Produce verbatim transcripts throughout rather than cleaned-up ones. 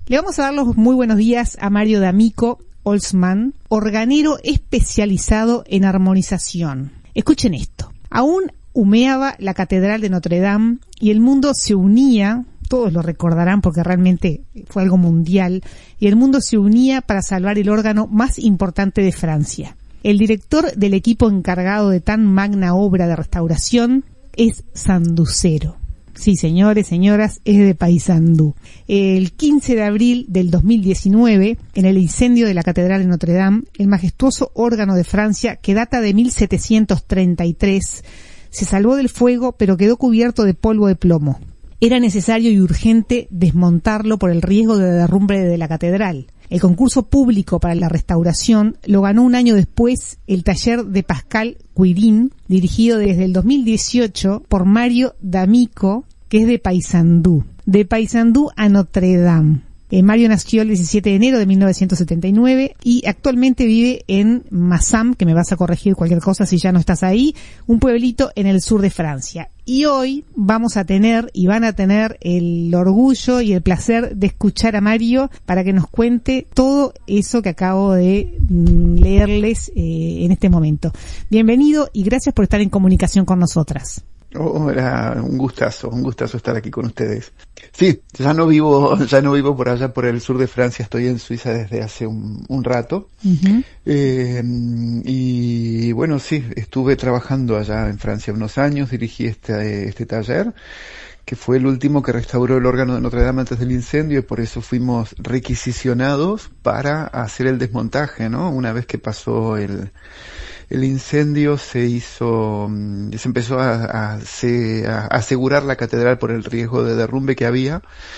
Le vamos a dar los muy buenos días a Mario D'Amico Holzman, organero especializado en armonización. Escuchen esto. Aún humeaba la Catedral de Notre Dame y el mundo se unía, todos lo recordarán porque realmente fue algo mundial, y el mundo se unía para salvar el órgano más importante de Francia. El director del equipo encargado de tan magna obra de restauración es sanducero. Sí, señores, señoras, es de Paysandú. El quince de abril del dos mil diecinueve, en el incendio de la Catedral de Notre Dame, el majestuoso órgano de Francia, que data de mil setecientos treinta y tres, se salvó del fuego, pero quedó cubierto de polvo de plomo. Era necesario y urgente desmontarlo por el riesgo de derrumbe de la catedral. El concurso público para la restauración lo ganó un año después el taller de Pascal Quirin, dirigido desde el dos mil dieciocho por Mario D'Amico, que es de Paysandú. De Paysandú a Notre Dame. Eh, Mario nació el diecisiete de enero de mil novecientos setenta y nueve y actualmente vive en Massam, que me vas a corregir cualquier cosa si ya no estás ahí, un pueblito en el sur de Francia. Y hoy vamos a tener y van a tener el orgullo y el placer de escuchar a Mario para que nos cuente todo eso que acabo de mm, leerles eh, en este momento. Bienvenido y gracias por estar en comunicación con nosotras. Oh, era un gustazo, un gustazo estar aquí con ustedes. Sí, ya no vivo, ya no vivo por allá por el sur de Francia, estoy en Suiza desde hace un, un rato. Uh-huh. Eh, y bueno, sí, estuve trabajando allá en Francia unos años, dirigí este, este taller, que fue el último que restauró el órgano de Notre Dame antes del incendio, y por eso fuimos requisicionados para hacer el desmontaje, ¿no? Una vez que pasó el, el incendio, se hizo, se empezó a, a, a asegurar la catedral por el riesgo de derrumbe que había,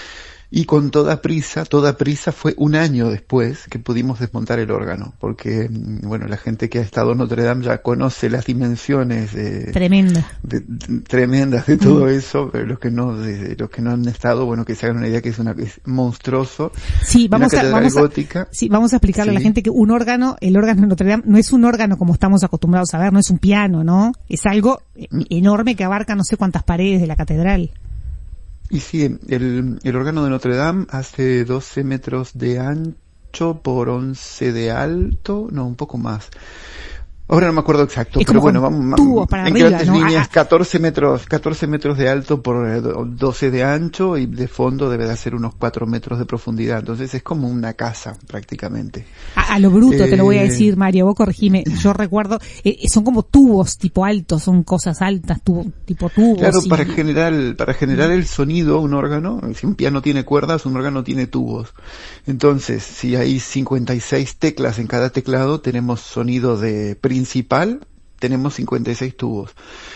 y con toda prisa, toda prisa fue un año después que pudimos desmontar el órgano, porque, bueno, la gente que ha estado en Notre Dame ya conoce las dimensiones de, Tremenda. de, de, tremendas de todo mm. eso, pero los que no, de, los que no han estado, bueno, que se hagan una idea que es una, es monstruoso. Sí, vamos a, vamos a, sí, vamos a explicarle sí. a la gente que un órgano, el órgano de Notre Dame no es un órgano como estamos acostumbrados a ver, no es un piano, ¿no? Es algo mm. enorme que abarca no sé cuántas paredes de la catedral. Y sí, el, el órgano de Notre Dame hace doce metros de ancho por once de alto, no, un poco más. Ahora no me acuerdo exacto, es pero como bueno, vamos, tubo para en arriba, grandes ¿no? líneas, ah, catorce metros, catorce metros de alto por doce de ancho, y de fondo debe de hacer unos cuatro metros de profundidad. Entonces es como una casa, prácticamente. A, a lo bruto eh, te lo voy a decir, Mario, vos corregime. Yo recuerdo, eh, son como tubos tipo altos, son cosas altas, tubo, tipo tubos. Claro, y... para generar, para generar el sonido, un órgano, si un piano tiene cuerdas, un órgano tiene tubos. Entonces, si hay cincuenta y seis teclas en cada teclado, tenemos sonido de principal, tenemos cincuenta y seis tubos.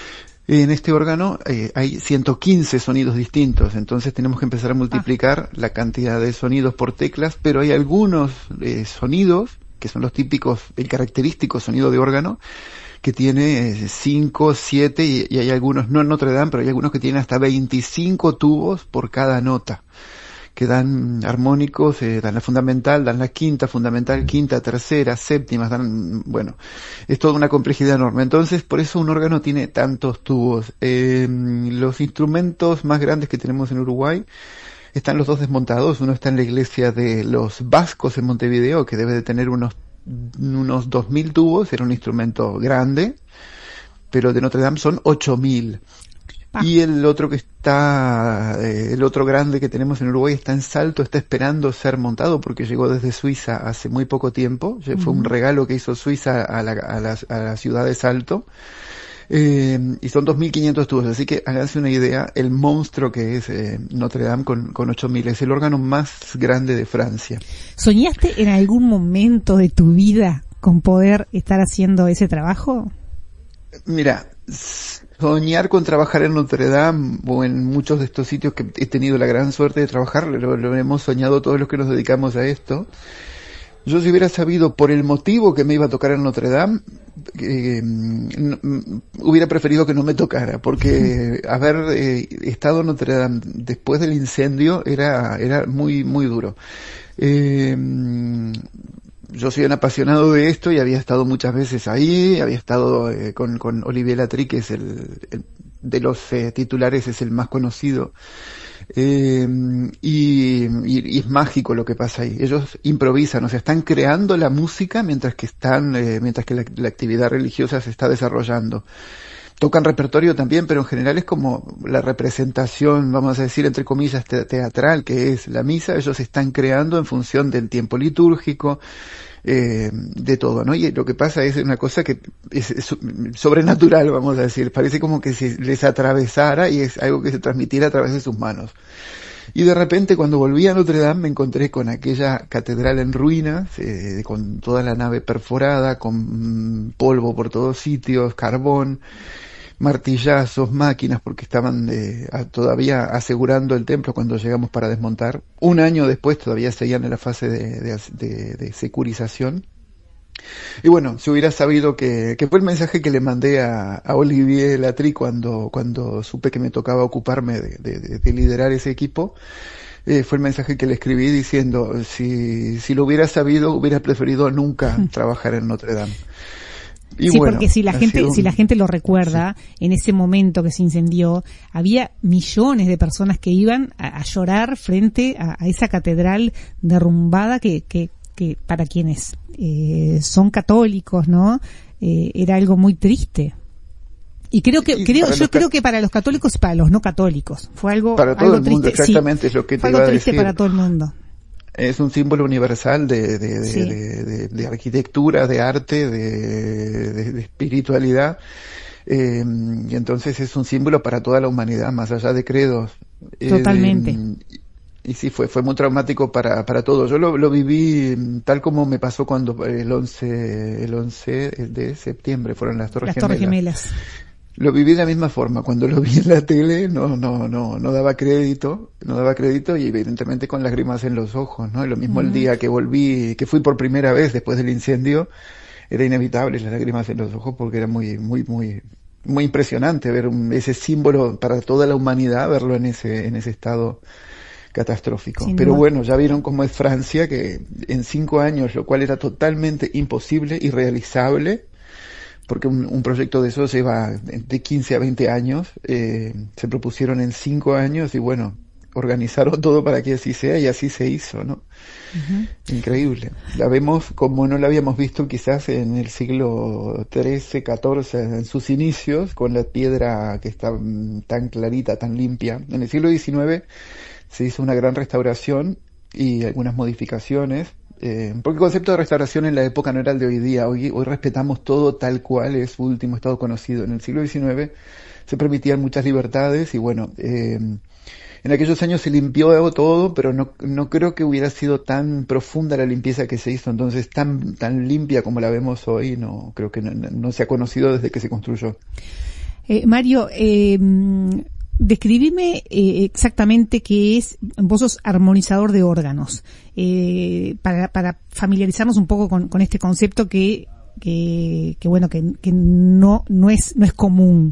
En este órgano eh, hay ciento quince sonidos distintos, entonces tenemos que empezar a multiplicar ah. la cantidad de sonidos por teclas, pero hay algunos eh, sonidos, que son los típicos, el característico sonido de órgano, que tiene cinco, siete, y, y hay algunos, no en Notre Dame, pero hay algunos que tienen hasta veinticinco tubos por cada nota, que dan armónicos, eh, dan la fundamental, dan la quinta fundamental, quinta, tercera, séptimas, dan, bueno, es toda una complejidad enorme. Entonces, por eso un órgano tiene tantos tubos. Eh, los instrumentos más grandes que tenemos en Uruguay están los dos desmontados. Uno está en la iglesia de los Vascos en Montevideo, que debe de tener unos, unos dos mil tubos, era un instrumento grande, pero de Notre Dame son ocho mil. Ah. Y el otro que está, eh, el otro grande que tenemos en Uruguay está en Salto, está esperando ser montado porque llegó desde Suiza hace muy poco tiempo. Uh-huh. Fue un regalo que hizo Suiza a la, a la, a la ciudad de Salto. Eh, y son dos mil quinientos tubos, así que háganse una idea el monstruo que es eh, Notre Dame con, con ocho mil. Es el órgano más grande de Francia. ¿Soñaste en algún momento de tu vida con poder estar haciendo ese trabajo? Mira, soñar con trabajar en Notre Dame o en muchos de estos sitios que he tenido la gran suerte de trabajar, lo, lo hemos soñado todos los que nos dedicamos a esto. Yo si hubiera sabido por el motivo que me iba a tocar en Notre Dame, eh, no, hubiera preferido que no me tocara, porque haber eh, estado en Notre Dame después del incendio era, era muy, muy duro. Eh, Yo soy un apasionado de esto y había estado muchas veces ahí, había estado eh, con, con Olivier Latry, que es el, el de los eh, titulares, es el más conocido Eh, y, y, y es mágico lo que pasa ahí. Ellos improvisan, o sea, están creando la música mientras que están, eh, mientras que la, la actividad religiosa se está desarrollando. Tocan repertorio también, pero en general es como la representación, vamos a decir, entre comillas, te- teatral, que es la misa. Ellos están creando en función del tiempo litúrgico, eh, de todo, ¿no? Y lo que pasa es una cosa que es, es sobrenatural, vamos a decir. Parece como que se les atravesara y es algo que se transmitiera a través de sus manos. Y de repente, cuando volví a Notre Dame, me encontré con aquella catedral en ruinas, eh, con toda la nave perforada, con mm, polvo por todos sitios, carbón, martillazos, máquinas, porque estaban eh, a- todavía asegurando el templo cuando llegamos para desmontar. Un año después todavía seguían en la fase de, de, de- de securización. Y bueno, si hubiera sabido que, que fue el mensaje que le mandé a, a Olivier Latry cuando, cuando supe que me tocaba ocuparme de, de- de- de liderar ese equipo, eh, fue el mensaje que le escribí diciendo, si, si lo hubiera sabido, hubiera preferido nunca trabajar en Notre Dame. Y Sí, bueno, porque si la ha gente, sido si la un- gente lo recuerda, en ese momento que se incendió, había millones de personas que iban a, a llorar frente a, a esa catedral derrumbada que, que, que para quienes eh, son católicos, ¿no? Eh, era algo muy triste. Y creo que, Y creo, para yo los ca- creo que para los católicos y para los no católicos fue algo, Para todo algo el mundo, triste. Sí, exactamente es lo que te fue iba algo a triste decir. para todo el mundo. Es un símbolo universal de, de, de, Sí. de, de- de arquitectura, de arte, de, de- de espiritualidad. Eh, y entonces es un símbolo para toda la humanidad, más allá de credos. Eh, Totalmente. y, y sí, fue, fue muy traumático para, para todos. Yo lo, lo viví mm, tal como me pasó cuando el once, el once de septiembre fueron las Torres Las Gemelas. Torres Gemelas. Lo viví de la misma forma. Cuando lo vi en la tele, no, no, no, no daba crédito, no daba crédito y evidentemente con lágrimas en los ojos, ¿no? Y lo mismo el Ujú. día que volví, que fui por primera vez después del incendio, era inevitable las lágrimas en los ojos porque era muy, muy, muy, muy impresionante ver un- ese símbolo para toda la humanidad, verlo en ese, en ese estado catastrófico. Sin Pero duda. bueno, ya vieron cómo es Francia, que en cinco años, lo cual era totalmente imposible, irrealizable, porque un, un proyecto de eso lleva de quince a veinte años, eh, se propusieron en cinco años y bueno, organizaron todo para que así sea y así se hizo, ¿no? Ujú. Increíble. La vemos como no la habíamos visto quizás en el siglo trece, catorce, en sus inicios, con la piedra que está mm, tan clarita, tan limpia. En el siglo diecinueve se hizo una gran restauración y algunas modificaciones, eh, porque el concepto de restauración en la época no era el de hoy día. Hoy, hoy respetamos todo tal cual es su último estado conocido. En el siglo diecinueve se permitían muchas libertades y bueno, eh, en aquellos años se limpió todo, pero no, no creo que hubiera sido tan profunda la limpieza que se hizo, entonces tan, tan limpia como la vemos hoy, no creo que no, no se ha conocido desde que se construyó. Eh, Mario, eh, describime eh, exactamente qué es, vos sos armonizador de órganos, eh, para, para familiarizarnos un poco con, con este concepto que, que, que bueno, que, que no, no es, no es común.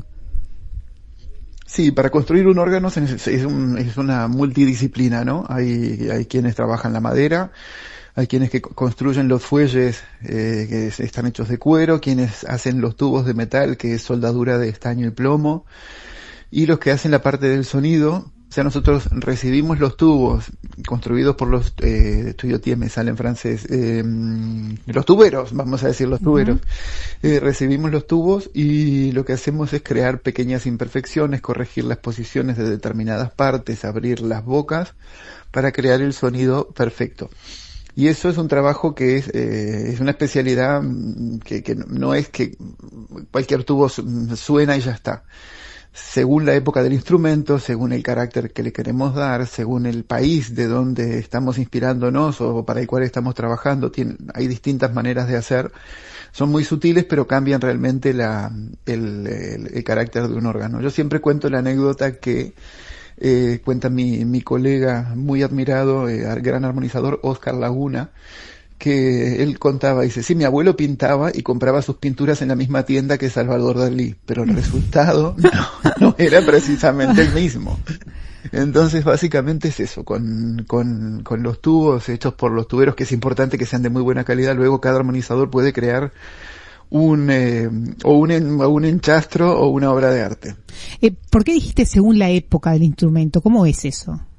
Sí, para construir un órgano se neces- es, un- es una multidisciplina, ¿no? Hay, hay quienes trabajan la madera, hay quienes que co- construyen los fuelles eh, que es- están hechos de cuero, quienes hacen los tubos de metal, que es soldadura de estaño y plomo, y los que hacen la parte del sonido. O sea, nosotros recibimos los tubos construidos por los eh, tuyautés, me sale en francés, eh, los tuberos, vamos a decir los tuberos. Eh, recibimos los tubos y lo que hacemos es crear pequeñas imperfecciones, corregir las posiciones de determinadas partes, abrir las bocas para crear el sonido perfecto. Y eso es un trabajo que es, eh, es una especialidad mm, que, que no es que cualquier tubo su- suena y ya está. Según la época del instrumento, según el carácter que le queremos dar, según el país de donde estamos inspirándonos o para el cual estamos trabajando, tiene, hay distintas maneras de hacer. Son muy sutiles, pero cambian realmente la, el, el, el carácter de un órgano. Yo siempre cuento la anécdota que eh, cuenta mi, mi colega muy admirado, eh, gran armonizador, Oscar Laguna, que él contaba, dice, sí, mi abuelo pintaba y compraba sus pinturas en la misma tienda que Salvador Dalí, pero el resultado no, no era precisamente el mismo. Entonces, básicamente es eso, con, con, con los tubos hechos por los tuberos, que es importante que sean de muy buena calidad, luego cada armonizador puede crear un, eh, o un, en, o un enchastro o una obra de arte. Eh, ¿Por qué dijiste según la época del instrumento? ¿Cómo es eso?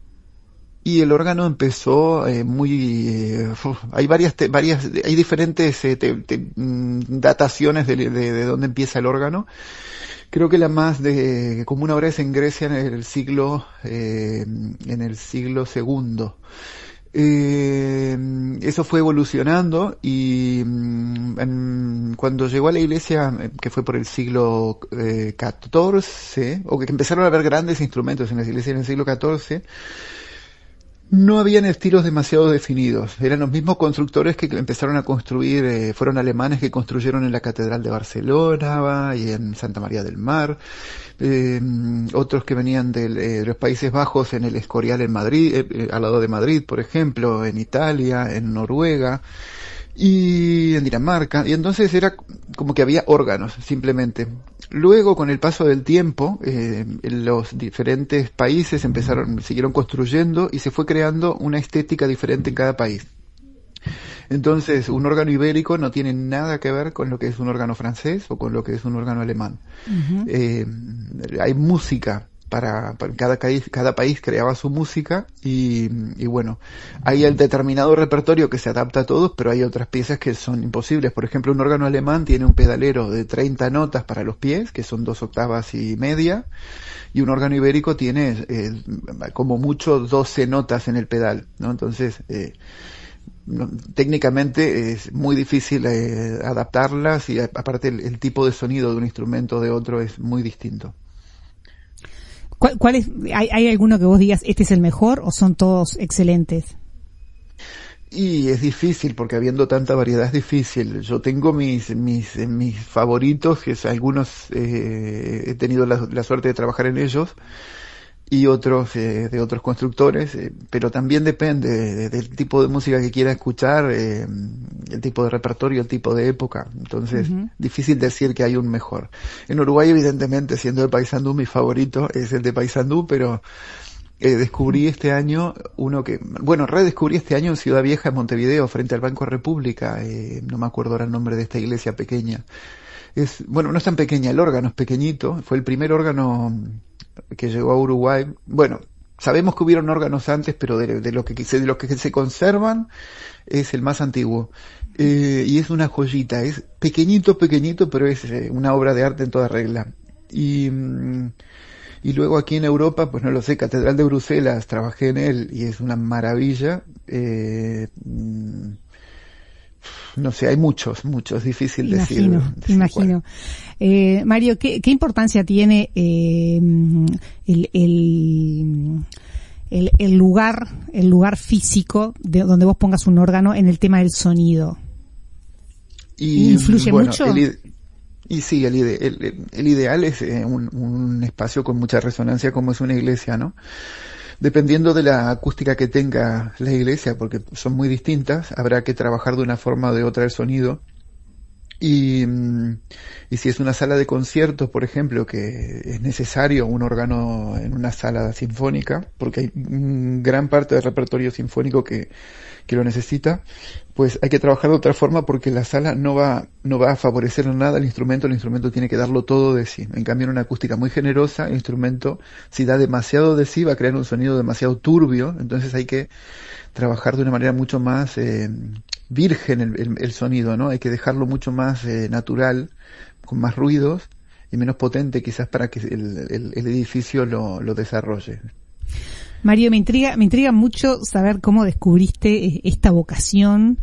y el órgano empezó eh, muy eh, uf, hay varias te, varias hay diferentes eh, te, te, mm, dataciones de, de, de dónde empieza el órgano. Creo que la más de común ahora es en Grecia en el siglo eh, en el siglo segundo. Eh, eso fue evolucionando y mm, en, cuando llegó a la iglesia, que fue por el siglo eh, catorce, o que empezaron a haber grandes instrumentos en las iglesias en el siglo catorce, no habían estilos demasiado definidos. Eran los mismos constructores que empezaron a construir, eh, fueron alemanes que construyeron en la Catedral de Barcelona y en Santa María del Mar. Eh, otros que venían de, de los Países Bajos en el Escorial en Madrid, eh, eh, al lado de Madrid, por ejemplo, en Italia, en Noruega y en Dinamarca. Y entonces era como que había órganos, simplemente. Luego, con el paso del tiempo, eh, los diferentes países empezaron, siguieron construyendo y se fue creando una estética diferente en cada país. Entonces, un órgano ibérico no tiene nada que ver con lo que es un órgano francés o con lo que es un órgano alemán. Uh-huh. Eh, hay música para, para cada país, cada país creaba su música y, y bueno, hay el determinado repertorio que se adapta a todos, pero hay otras piezas que son imposibles. Por ejemplo, un órgano alemán tiene un pedalero de treinta notas para los pies, que son dos octavas y media, y un órgano ibérico tiene eh, como mucho doce notas en el pedal, ¿no? Entonces, eh, no, técnicamente es muy difícil eh, adaptarlas y aparte el, el tipo de sonido de un instrumento de otro es muy distinto. ¿Cuál, cuál es, hay, hay alguno que vos digas, este es el mejor o son todos excelentes? Y es difícil porque habiendo tanta variedad es difícil. Yo tengo mis mis mis favoritos, que es, algunos eh, he tenido la, la suerte de trabajar en ellos y otros eh, de otros constructores, eh, pero también depende de, de, del tipo de música que quiera escuchar, eh, el tipo de repertorio, el tipo de época. Entonces, uh-huh. difícil decir que hay un mejor. En Uruguay, evidentemente, siendo de Paysandú, mi favorito es el de Paysandú, pero eh, descubrí este año uno que, bueno, redescubrí este año en Ciudad Vieja, en Montevideo, frente al Banco República, eh, no me acuerdo ahora el nombre de esta iglesia pequeña. Es, bueno, no es tan pequeña, el órgano es pequeñito, fue el primer órgano que llegó a Uruguay. Bueno, sabemos que hubieron órganos antes, pero de, de, lo que, de los que se conservan es el más antiguo. Eh, y es una joyita, es pequeñito, pequeñito, pero es eh, una obra de arte en toda regla. Y, y luego aquí en Europa, pues no lo sé, Catedral de Bruselas, trabajé en él y es una maravilla. Eh, No sé, hay muchos, muchos, difícil imagino, decir. decir imagino. Eh, Mario, ¿qué, ¿qué importancia tiene eh, el, el, el, el lugar, el lugar físico de donde vos pongas un órgano en el tema del sonido? Y, ¿Influye bueno, mucho? El, y sí, el, ide, el, el ideal es eh, un, un espacio con mucha resonancia como es una iglesia, ¿no? Dependiendo de la acústica que tenga la iglesia, porque son muy distintas, habrá que trabajar de una forma o de otra el sonido. Y, y si es una sala de conciertos, por ejemplo, que es necesario un órgano en una sala sinfónica, porque hay gran parte del repertorio sinfónico que, que lo necesita, pues hay que trabajar de otra forma porque la sala no va, no va a favorecer nada al instrumento, el instrumento tiene que darlo todo de sí. En cambio, en una acústica muy generosa, el instrumento, si da demasiado de sí, va a crear un sonido demasiado turbio, entonces hay que trabajar de una manera mucho más eh, virgen el, el, el sonido, ¿no? Hay que dejarlo mucho más eh, natural, con más ruidos y menos potente quizás para que el, el, el edificio lo, lo desarrolle. Mario, me intriga, me intriga mucho saber cómo descubriste esta vocación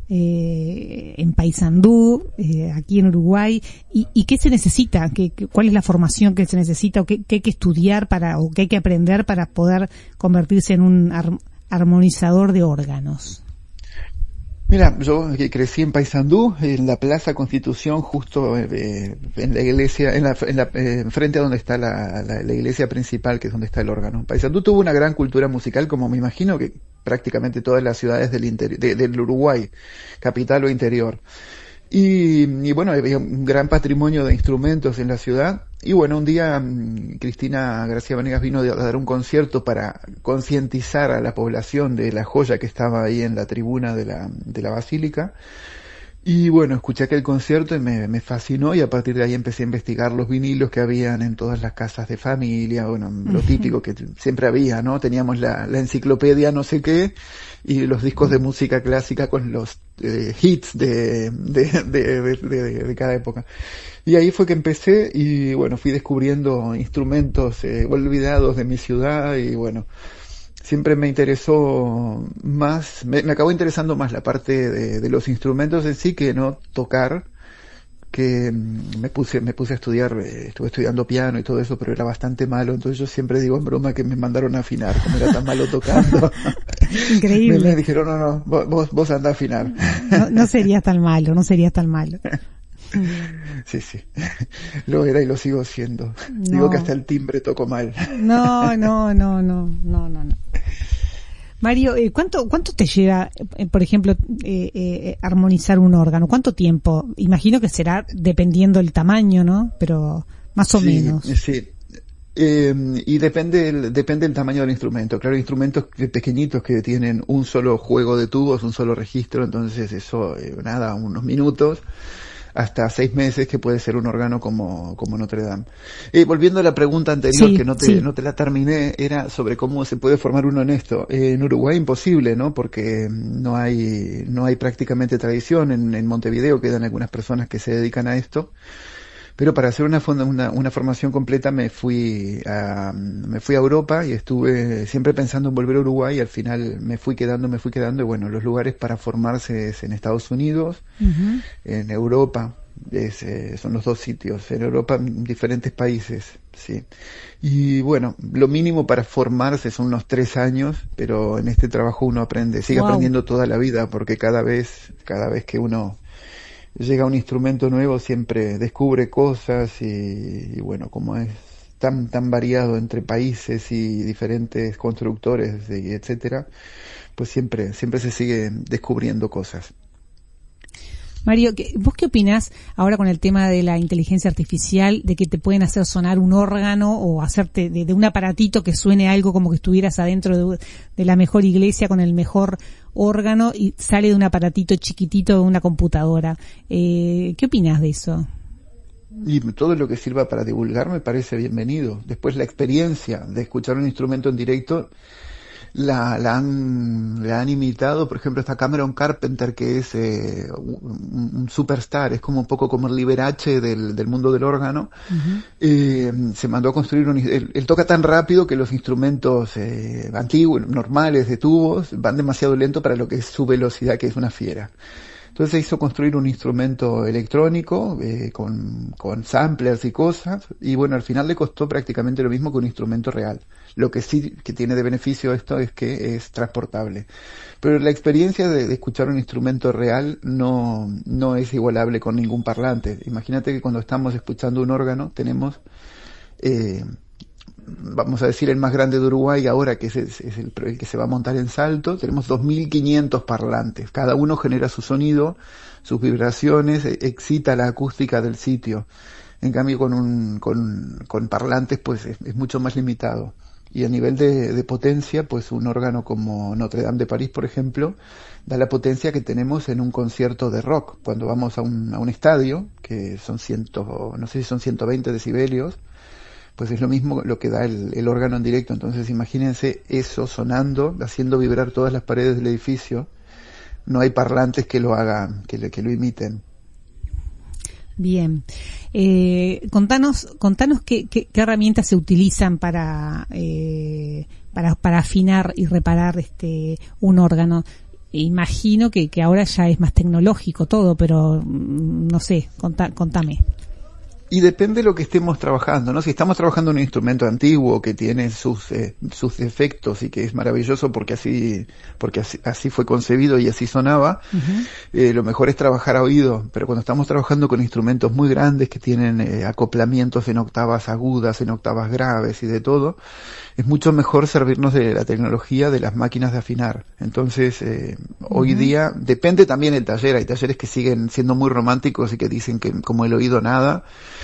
eh, en Paysandú, eh, aquí en Uruguay, y, y qué se necesita, ¿Qué, cuál es la formación que se necesita, o qué, qué hay que estudiar para, o qué hay que aprender para poder convertirse en un ar, armonizador de órganos. Mira, yo crecí en Paysandú, en la Plaza Constitución, justo eh, en la iglesia, en la, en la eh, frente a donde está la, la, la iglesia principal, que es donde está el órgano. Paysandú tuvo una gran cultura musical, como me imagino que prácticamente todas las ciudades del interior, de, del Uruguay, capital o interior. Y, y bueno, había un gran patrimonio de instrumentos en la ciudad. Y bueno, un día um, Cristina García Vanegas vino a dar un concierto para concientizar a la población de la joya que estaba ahí en la tribuna de la, de la basílica. Y bueno, escuché aquel concierto y me, me fascinó, y a partir de ahí empecé a investigar los vinilos que habían en todas las casas de familia, bueno, lo típico que siempre había, ¿no? Teníamos la, la enciclopedia no sé qué, y los discos de música clásica con los eh, hits de, de, de, de, de, de cada época. Y ahí fue que empecé, y bueno, fui descubriendo instrumentos eh, olvidados de mi ciudad, y bueno, siempre me interesó más, me, me acabó interesando más la parte de, de los instrumentos en sí que no tocar, que me puse, me puse a estudiar, eh, estuve estudiando piano y todo eso, pero era bastante malo, entonces yo siempre digo en broma que me mandaron a afinar, como era tan malo tocando. Increíble. Me, me dijeron, no, no, vos, vos andá a afinar. No, no sería tan malo, no sería tan malo. Sí, sí, lo era y lo sigo siendo. No. Digo que hasta el timbre toco mal. No, no, no, no, no, no, no. Mario, ¿cuánto cuánto te lleva, por ejemplo, eh, eh, armonizar un órgano? ¿Cuánto tiempo? Imagino que será dependiendo del tamaño, ¿no? Pero más o sí, menos. Sí. Eh, y depende el, depende del tamaño del instrumento. Claro, hay instrumentos pequeñitos que tienen un solo juego de tubos, un solo registro, entonces eso, eh, nada, unos minutos, hasta seis meses, que puede ser un órgano como, como Notre Dame. Eh, volviendo a la pregunta anterior, sí, que no te, sí. no te la terminé, era sobre cómo se puede formar uno en esto. Eh, en Uruguay imposible, ¿no? Porque no hay, no hay prácticamente tradición. En, en Montevideo quedan algunas personas que se dedican a esto. Pero para hacer una, una, una formación completa me fui a, me fui a Europa, y estuve siempre pensando en volver a Uruguay, y al final me fui quedando, me fui quedando, y bueno, los lugares para formarse es en Estados Unidos, uh-huh. en Europa, es, eh, son los dos sitios, en Europa, en diferentes países, sí. Y bueno, lo mínimo para formarse son unos tres años, pero en este trabajo uno aprende, sigue wow. aprendiendo toda la vida, porque cada vez, cada vez que uno llega un instrumento nuevo siempre descubre cosas, y, y bueno, como es tan tan variado entre países y diferentes constructores y etcétera, pues siempre siempre se sigue descubriendo cosas. Mario, ¿vos qué opinás ahora con el tema de la inteligencia artificial, de que te pueden hacer sonar un órgano o hacerte de, de un aparatito que suene algo como que estuvieras adentro de, de la mejor iglesia con el mejor órgano, y sale de un aparatito chiquitito de una computadora? Eh, ¿Qué opinás de eso? Y todo lo que sirva para divulgar me parece bienvenido. Después la experiencia de escuchar un instrumento en directo la, la han, la han imitado, por ejemplo, esta Cameron Carpenter, que es eh, un, un superstar, es como un poco como el Liberace del, del mundo del órgano. Uh-huh. Eh, se mandó a construir un, él, él toca tan rápido que los instrumentos eh, antiguos, normales, de tubos, van demasiado lento para lo que es su velocidad, que es una fiera. Entonces se hizo construir un instrumento electrónico eh, con, con samplers y cosas, y bueno, al final le costó prácticamente lo mismo que un instrumento real. Lo que sí que tiene de beneficio esto es que es transportable. Pero la experiencia de, de escuchar un instrumento real no, no es igualable con ningún parlante. Imagínate que cuando estamos escuchando un órgano tenemos, eh, vamos a decir, el más grande de Uruguay ahora, que es, es, es el, el que se va a montar en Salto, tenemos dos mil quinientos parlantes. Cada uno genera su sonido, sus vibraciones, excita la acústica del sitio. En cambio, con un, con, con parlantes, pues es, es mucho más limitado. Y a nivel de, de potencia, pues un órgano como Notre Dame de París, por ejemplo, da la potencia que tenemos en un concierto de rock. Cuando vamos a un, a un estadio, que son ciento, no sé si son ciento veinte decibelios, pues es lo mismo lo que da el, el órgano en directo. Entonces imagínense eso sonando, haciendo vibrar todas las paredes del edificio. No hay parlantes que lo hagan, que, que lo imiten. Bien, eh, contanos, contanos qué, qué, qué herramientas se utilizan para, eh, para, para afinar y reparar este un órgano. Imagino que, que ahora ya es más tecnológico todo, pero no sé, contá, contame. Y depende de lo que estemos trabajando, ¿no? Si estamos trabajando en un instrumento antiguo que tiene sus eh, sus defectos y que es maravilloso porque así porque así, así fue concebido y así sonaba, uh-huh. eh, lo mejor es trabajar a oído. Pero cuando estamos trabajando con instrumentos muy grandes que tienen eh, acoplamientos en octavas agudas, en octavas graves y de todo, es mucho mejor servirnos de la tecnología de las máquinas de afinar. Entonces, eh, uh-huh. hoy día, depende también del taller. Hay talleres que siguen siendo muy románticos y que dicen que como el oído nada.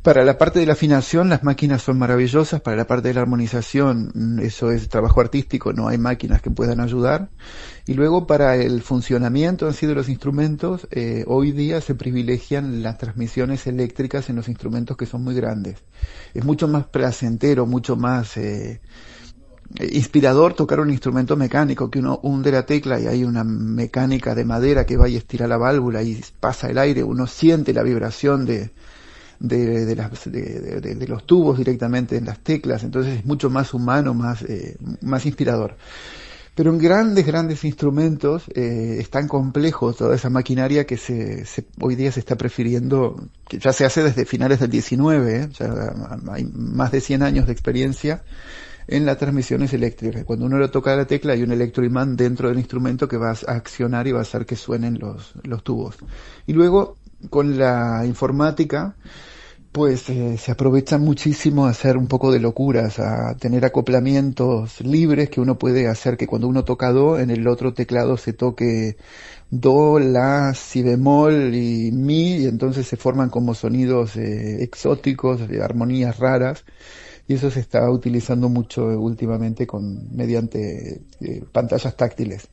Para la parte de la afinación, las máquinas son maravillosas. Para la parte de la armonización, eso es trabajo artístico, no hay máquinas que puedan ayudar. Y luego, para el funcionamiento en sí de los instrumentos, eh, hoy día se privilegian las transmisiones eléctricas en los instrumentos que son muy grandes. Es mucho más placentero, mucho más eh, inspirador tocar un instrumento mecánico, que uno hunde la tecla y hay una mecánica de madera que va y estira la válvula y pasa el aire, uno siente la vibración de De, de, las, de, de, de los tubos directamente en las teclas, entonces es mucho más humano, más, eh, más inspirador. Pero en grandes, grandes instrumentos eh, es tan complejo toda esa maquinaria que se, se, hoy día se está prefiriendo, que ya se hace desde finales del diecinueve, ¿eh? Ya hay más de cien años de experiencia en las transmisiones eléctricas. Cuando uno le toca la tecla hay un electroimán dentro del instrumento que va a accionar y va a hacer que suenen los, los tubos. Y luego, con la informática, pues eh, se aprovecha muchísimo a hacer un poco de locuras, a tener acoplamientos libres que uno puede hacer que cuando uno toca do, en el otro teclado se toque do, la, si bemol y mi, y entonces se forman como sonidos eh, exóticos, de armonías raras, y eso se está utilizando mucho últimamente con mediante eh, pantallas táctiles.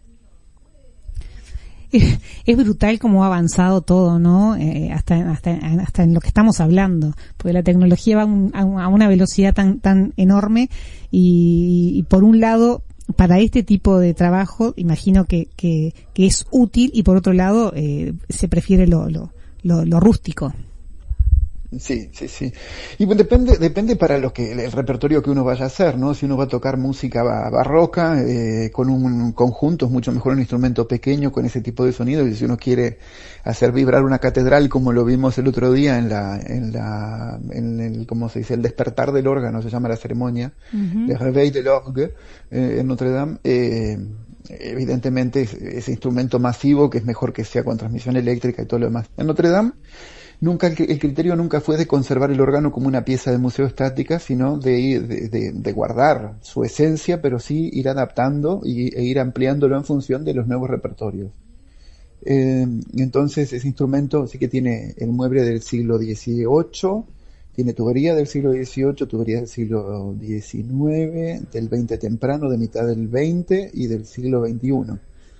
Es brutal cómo ha avanzado todo, ¿no? Eh, hasta, hasta, hasta en lo que estamos hablando, porque la tecnología va a, un, a una velocidad tan, tan enorme y, y por un lado, para este tipo de trabajo, imagino que, que, que es útil y por otro lado, eh, se prefiere lo, lo, lo, lo rústico. Sí, sí, sí. Y bueno, depende, depende para lo que, el repertorio que uno vaya a hacer, ¿no? Si uno va a tocar música barroca, eh, con un conjunto, es mucho mejor un instrumento pequeño con ese tipo de sonido. Y si uno quiere hacer vibrar una catedral, como lo vimos el otro día en la, en la, en el, ¿cómo se dice? El despertar del órgano, se llama la ceremonia, uh-huh. Le Réveil de l'Orgue, eh, en Notre Dame, eh, evidentemente ese instrumento masivo, que es mejor que sea con transmisión eléctrica y todo lo demás. En Notre Dame, nunca el, el criterio nunca fue de conservar el órgano como una pieza de museo estática, sino de, de, de, de guardar su esencia, pero sí ir adaptando y, e ir ampliándolo en función de los nuevos repertorios. Eh, entonces ese instrumento sí que tiene el mueble del siglo dieciocho, tiene tubería del siglo dieciocho, tubería del siglo diecinueve, del veinte temprano, de mitad del veinte y del siglo veintiuno.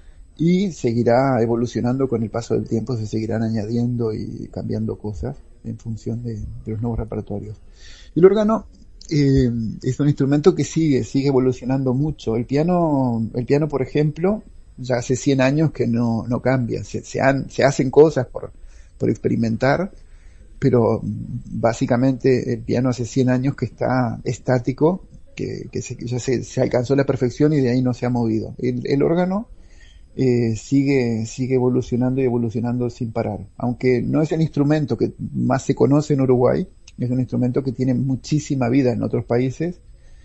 Y seguirá evolucionando con el paso del tiempo, se seguirán añadiendo y cambiando cosas en función de, de los nuevos repertorios. Y el órgano eh, es un instrumento que sigue, sigue evolucionando mucho. El piano, el piano, por ejemplo, ya hace cien años que no, no cambia. Se, se, han, se hacen cosas por, por experimentar, pero básicamente el piano hace cien años que está estático, que, que, se, que ya se, se alcanzó la perfección y de ahí no se ha movido. El, el órgano Eh, sigue sigue evolucionando y evolucionando sin parar, aunque no es el instrumento que más se conoce en Uruguay, es un instrumento que tiene muchísima vida en otros países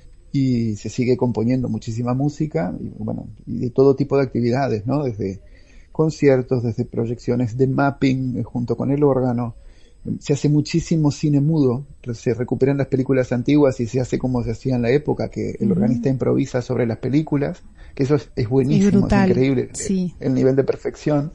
y se sigue componiendo muchísima música y bueno, y de todo tipo de actividades, ¿no? Desde conciertos, desde proyecciones de mapping eh, junto con el órgano. Se hace muchísimo cine mudo, se recuperan las películas antiguas y se hace como se hacía en la época, que el uh-huh. organista improvisa sobre las películas, que eso es, es buenísimo, es, es increíble, sí. el, el nivel de perfección.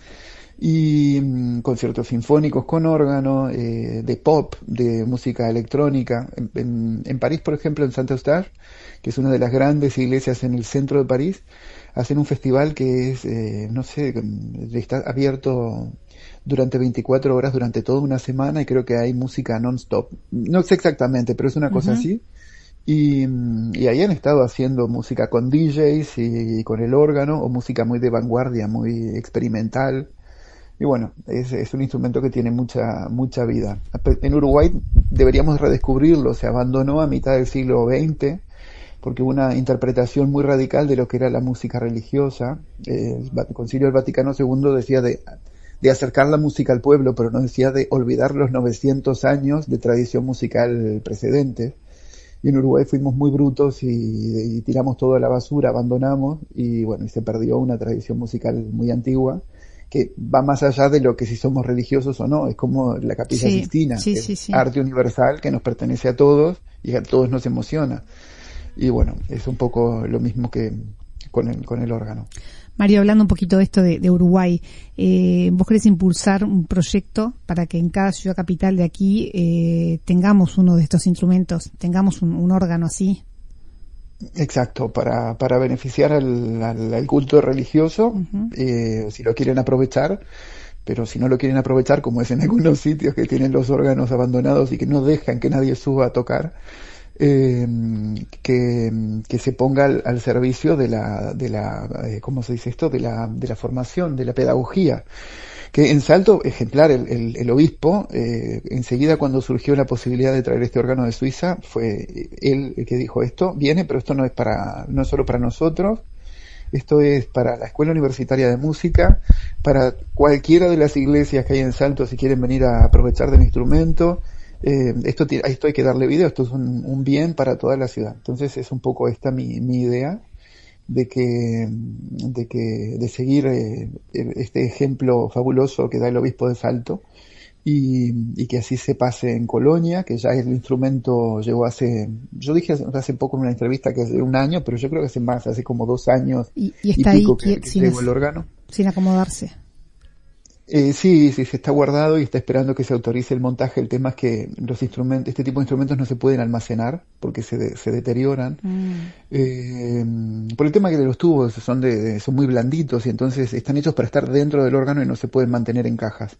Y mmm, conciertos sinfónicos con órgano, eh, de pop, de música electrónica. En, en, en París, por ejemplo, en Saint-Eustache, que es una de las grandes iglesias en el centro de París, hacen un festival que es, eh, no sé, está abierto durante veinticuatro horas, durante toda una semana, y creo que hay música non-stop. No sé exactamente, pero es una cosa uh-huh. así. Y, y ahí han estado haciendo música con D Js y, y con el órgano, o música muy de vanguardia, muy experimental. Y bueno, es, es un instrumento que tiene mucha mucha vida. En Uruguay deberíamos redescubrirlo, se abandonó a mitad del siglo veinte, porque hubo una interpretación muy radical de lo que era la música religiosa. Eh, el Concilio del Vaticano segundo decía de, de acercar la música al pueblo, pero no decía de olvidar los novecientos años de tradición musical precedente. Y en Uruguay fuimos muy brutos y, y tiramos todo a la basura, abandonamos, y bueno, y se perdió una tradición musical muy antigua, que va más allá de lo que si somos religiosos o no, es como la Capilla sí, Sixtina, sí, que sí, es sí. arte universal que nos pertenece a todos y a todos nos emociona. Y bueno, es un poco lo mismo que con el, con el órgano. Mario, hablando un poquito de esto de, de Uruguay, eh, ¿vos querés impulsar un proyecto para que en cada ciudad capital de aquí eh, tengamos uno de estos instrumentos, tengamos un, un órgano así? Exacto, para, para beneficiar al, al, al culto religioso, uh-huh. eh, si lo quieren aprovechar, pero si no lo quieren aprovechar, como es en algunos sitios que tienen los órganos abandonados y que no dejan que nadie suba a tocar, eh, que, que se ponga al, al servicio de la, de la, eh, ¿cómo se dice esto? De la, de la formación, de la pedagogía. Que en Salto, ejemplar, el, el, el obispo, eh, enseguida cuando surgió la posibilidad de traer este órgano de Suiza, fue él el que dijo esto, viene, pero esto no es para, no es solo para nosotros, esto es para la Escuela Universitaria de Música, para cualquiera de las iglesias que hay en Salto si quieren venir a aprovechar del instrumento, eh, esto, a esto hay que darle vida, esto es un, un bien para toda la ciudad. Entonces es un poco esta mi, mi idea de que, de que, de seguir eh, este ejemplo fabuloso que da el obispo de Salto y, y que así se pase en Colonia, que ya el instrumento llegó hace, yo dije hace, hace poco en una entrevista que hace un año, pero yo creo que hace más, hace como dos años y, y, está y pico ahí, que, que sin, llegó el órgano. Sin acomodarse. Eh, sí, sí, se está guardado y está esperando que se autorice el montaje. El tema es que los instrumentos, este tipo de instrumentos no se pueden almacenar porque se, de, se deterioran. Mm. Eh, por el tema que los tubos son de, de, son muy blanditos y entonces están hechos para estar dentro del órgano y no se pueden mantener en cajas.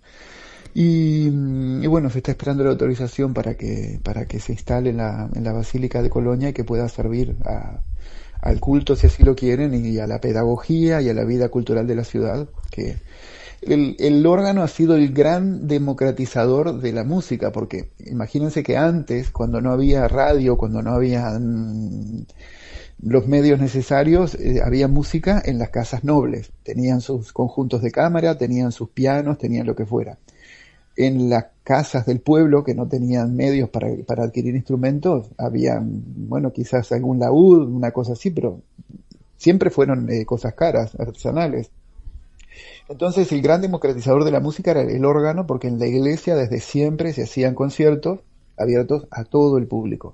Y, y bueno, se está esperando la autorización para que, para que se instale en la, en la Basílica de Colonia y que pueda servir a, al culto si así lo quieren y a la pedagogía y a la vida cultural de la ciudad, que El, el órgano ha sido el gran democratizador de la música, porque imagínense que antes, cuando no había radio, cuando no había mmm, los medios necesarios, eh, había música en las casas nobles. Tenían sus conjuntos de cámara, tenían sus pianos, tenían lo que fuera. En las casas del pueblo, que no tenían medios para, para adquirir instrumentos, había, bueno, quizás algún laúd, una cosa así, pero siempre fueron eh, cosas caras, artesanales. Entonces el gran democratizador de la música era el órgano, porque en la iglesia desde siempre se hacían conciertos abiertos a todo el público.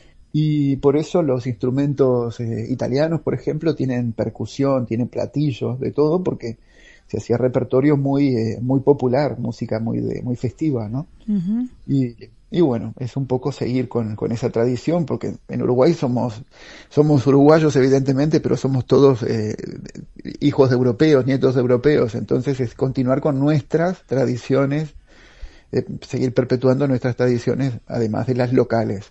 Y por eso los instrumentos eh, italianos, por ejemplo, tienen percusión, tienen platillos, de todo, porque se hacía repertorio muy eh, muy popular, música muy de, muy festiva, ¿no? Uh-huh. Y y bueno, es un poco seguir con, con esa tradición, porque en Uruguay somos, somos uruguayos evidentemente, pero somos todos eh, hijos de europeos, nietos de europeos, entonces es continuar con nuestras tradiciones, eh, seguir perpetuando nuestras tradiciones, además de las locales.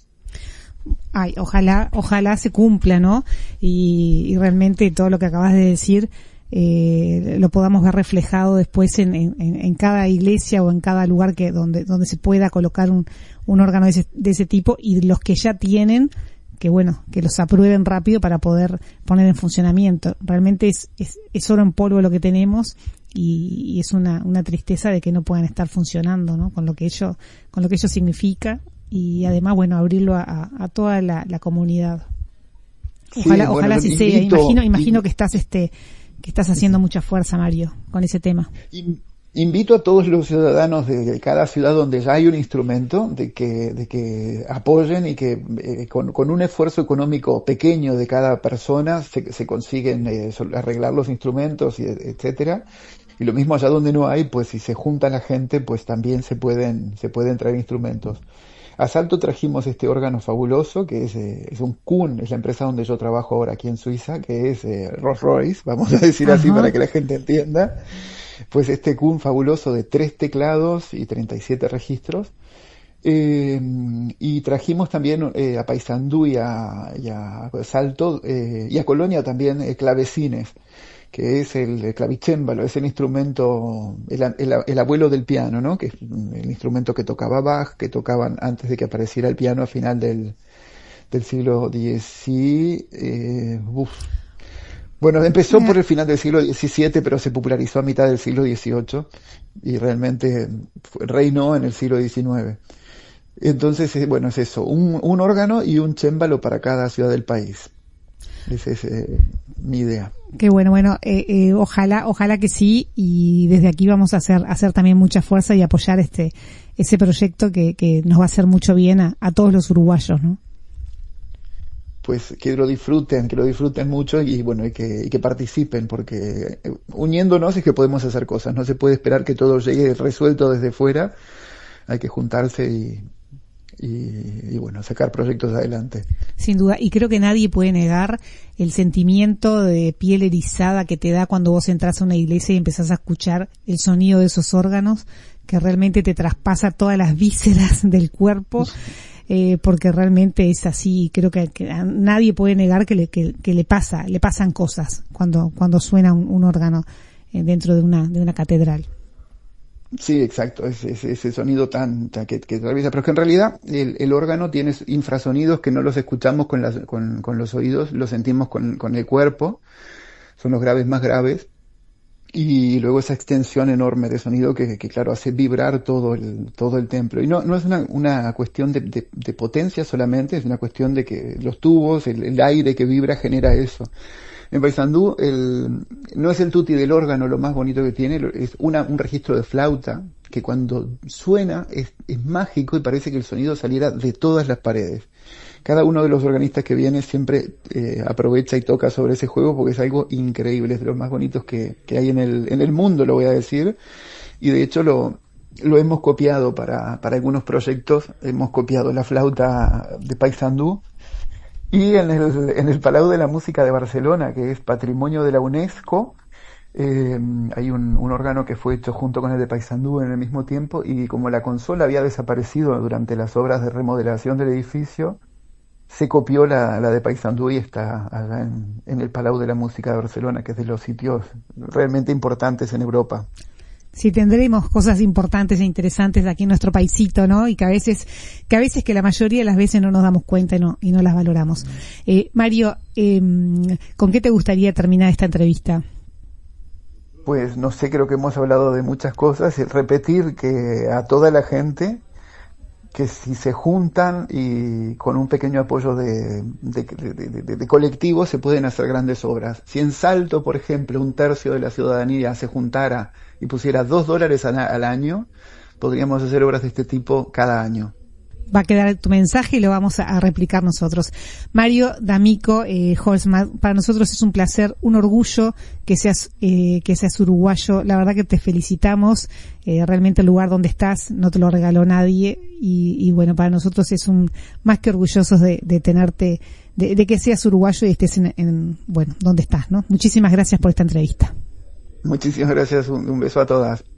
Ay, ojalá, ojalá se cumpla, ¿no? Y, y realmente todo lo que acabas de decir, Eh, lo podamos ver reflejado después en, en, en cada iglesia o en cada lugar que donde donde se pueda colocar un, un órgano de ese, de ese tipo, y los que ya tienen, que bueno, que los aprueben rápido para poder poner en funcionamiento. Realmente es, es, es oro en polvo lo que tenemos y, y es una, una tristeza de que no puedan estar funcionando, ¿no? Con lo que ello, con lo que ello significa, y además, bueno, abrirlo a, a toda la, la comunidad. Ojalá, sí, bueno, ojalá así sea. Imagino, imagino que estás este que estás haciendo mucha fuerza, Mario, con ese tema. Invito a todos los ciudadanos de cada ciudad donde ya hay un instrumento, de que, de que apoyen y que eh, con, con un esfuerzo económico pequeño de cada persona se, se consiguen eh, arreglar los instrumentos, y etcétera. Y lo mismo allá donde no hay, pues si se junta la gente, pues también se pueden, se pueden traer instrumentos. A Salto trajimos este órgano fabuloso, que es, eh, es un Kuhn, es la empresa donde yo trabajo ahora aquí en Suiza, que es eh, Rolls Royce, vamos a decir así, ajá, para que la gente entienda. Pues este Kuhn fabuloso de tres teclados y treinta y siete registros. Eh, y trajimos también eh, a Paysandú y a, y a Salto eh, y a Colonia también eh, clavecines, que es el, el clavicémbalo, es el instrumento, el, el, el abuelo del piano, ¿no? Que es el instrumento que tocaba Bach, que tocaban antes de que apareciera el piano a final del, del siglo diez. Eh, uf. Bueno, empezó por el final del siglo diecisiete, pero se popularizó a mitad del siglo dieciocho y realmente fue, reinó en el siglo diecinueve. Entonces, bueno, es eso, un, un órgano y un cémbalo para cada ciudad del país. Esa es eh, mi idea. Qué bueno, bueno, eh, eh, ojalá, ojalá que sí, y desde aquí vamos a hacer, hacer también mucha fuerza y apoyar este, ese proyecto que, que nos va a hacer mucho bien a, a todos los uruguayos, ¿no? pues que lo disfruten, que lo disfruten mucho y bueno, y que, y que participen, porque uniéndonos es que podemos hacer cosas, no se puede esperar que todo llegue resuelto desde fuera, hay que juntarse y, y, y bueno, sacar proyectos adelante. Sin duda, y creo que nadie puede negar el sentimiento de piel erizada que te da cuando vos entras a una iglesia y empezás a escuchar el sonido de esos órganos, que realmente te traspasa todas las vísceras del cuerpo, eh, porque realmente es así. Creo que, que a nadie puede negar que le, que, que le pasa, le pasan cosas cuando, cuando suena un, un órgano eh, dentro de una, de una catedral. Sí, exacto, ese, ese, ese sonido tan, tan que, que atraviesa, pero es que en realidad el, el órgano tiene infrasonidos que no los escuchamos con, las, con, con los oídos, los sentimos con, con el cuerpo, son los graves más graves, y luego esa extensión enorme de sonido que, que claro, hace vibrar todo el, todo el templo. Y no, no es una, una cuestión de, de, de potencia solamente, es una cuestión de que los tubos, el, el aire que vibra genera eso. En Paysandú, el, no es el tutti del órgano lo más bonito que tiene, es una, un registro de flauta que cuando suena es, es mágico y parece que el sonido saliera de todas las paredes. Cada uno de los organistas que viene siempre eh, aprovecha y toca sobre ese juego porque es algo increíble, es de los más bonitos que, que hay en el, en el mundo, lo voy a decir, y de hecho lo, lo hemos copiado para, para algunos proyectos, hemos copiado la flauta de Paysandú. Y en el, en el Palau de la Música de Barcelona, que es patrimonio de la UNESCO, eh, hay un, un órgano que fue hecho junto con el de Paysandú en el mismo tiempo, y como la consola había desaparecido durante las obras de remodelación del edificio, se copió la, la de Paysandú y está allá en, en el Palau de la Música de Barcelona, que es de los sitios realmente importantes en Europa. Sí, tendremos cosas importantes e interesantes aquí en nuestro paisito, ¿no? Y que a veces, que a veces que la mayoría de las veces no nos damos cuenta y no, y no las valoramos. Eh, Mario, eh, ¿con qué te gustaría terminar esta entrevista? Pues no sé, creo que hemos hablado de muchas cosas. Repetir que a toda la gente, que si se juntan y con un pequeño apoyo de, de, de, de, de colectivo se pueden hacer grandes obras. Si en Salto, por ejemplo, un tercio de la ciudadanía se juntara y pusiera dos dólares al, al año, podríamos hacer obras de este tipo cada año. Va a quedar tu mensaje y lo vamos a, a replicar nosotros. Mario D'Amico eh, Holzman, para nosotros es un placer, un orgullo que seas eh, que seas uruguayo. La verdad que te felicitamos. Eh, realmente el lugar donde estás no te lo regaló nadie y, y bueno, para nosotros es un más que orgullosos de, de tenerte, de, de que seas uruguayo y estés en, en bueno donde estás, ¿no? Muchísimas gracias por esta entrevista. Muchísimas gracias, un, un beso a todas.